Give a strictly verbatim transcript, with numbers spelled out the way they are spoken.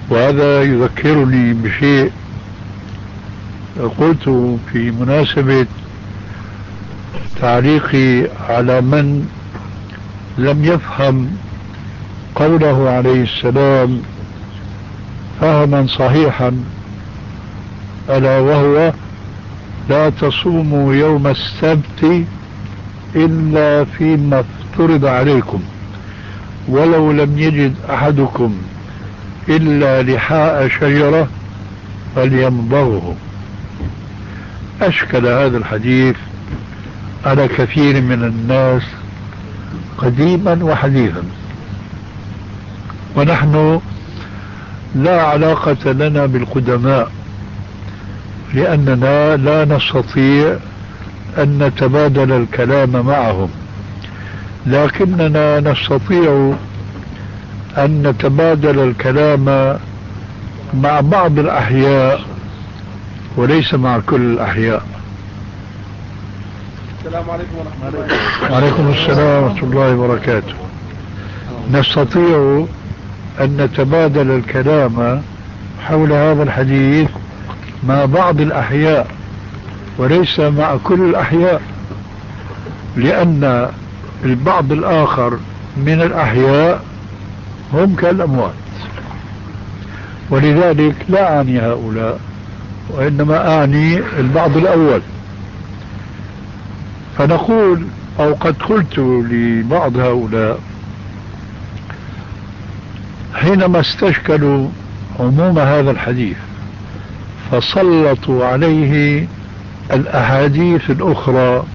وهذا يذكرني بشيء قلت في مناسبة تعليقي على من لم يفهم قوله عليه السلام فهما صحيحا، ألا وهو لا تصوموا يوم السبت إلا فيما افترض عليكم ولو لم يجد أحدكم إلا لحاء شجرة فليمضغه. أشكل هذا الحديث على كثير من الناس قديما وحديثا، ونحن لا علاقة لنا بالقدماء لأننا لا نستطيع أن نتبادل الكلام معهم، لكننا نستطيع أن نتبادل الكلام مع بعض الأحياء وليس مع كل الأحياء. السلام عليكم ورحمة الله وبركاته. وعليكم السلام ورحمة الله وبركاته. نستطيع أن نتبادل الكلام حول هذا الحديث مع بعض الأحياء وليس مع كل الأحياء، لأن البعض الآخر من الأحياء هم كالأموات، ولذلك لا أعني هؤلاء وإنما أعني البعض الأول. فنقول أو قد قلت لبعض هؤلاء حينما استشكلوا عموم هذا الحديث فسلطوا عليه الأحاديث الأخرى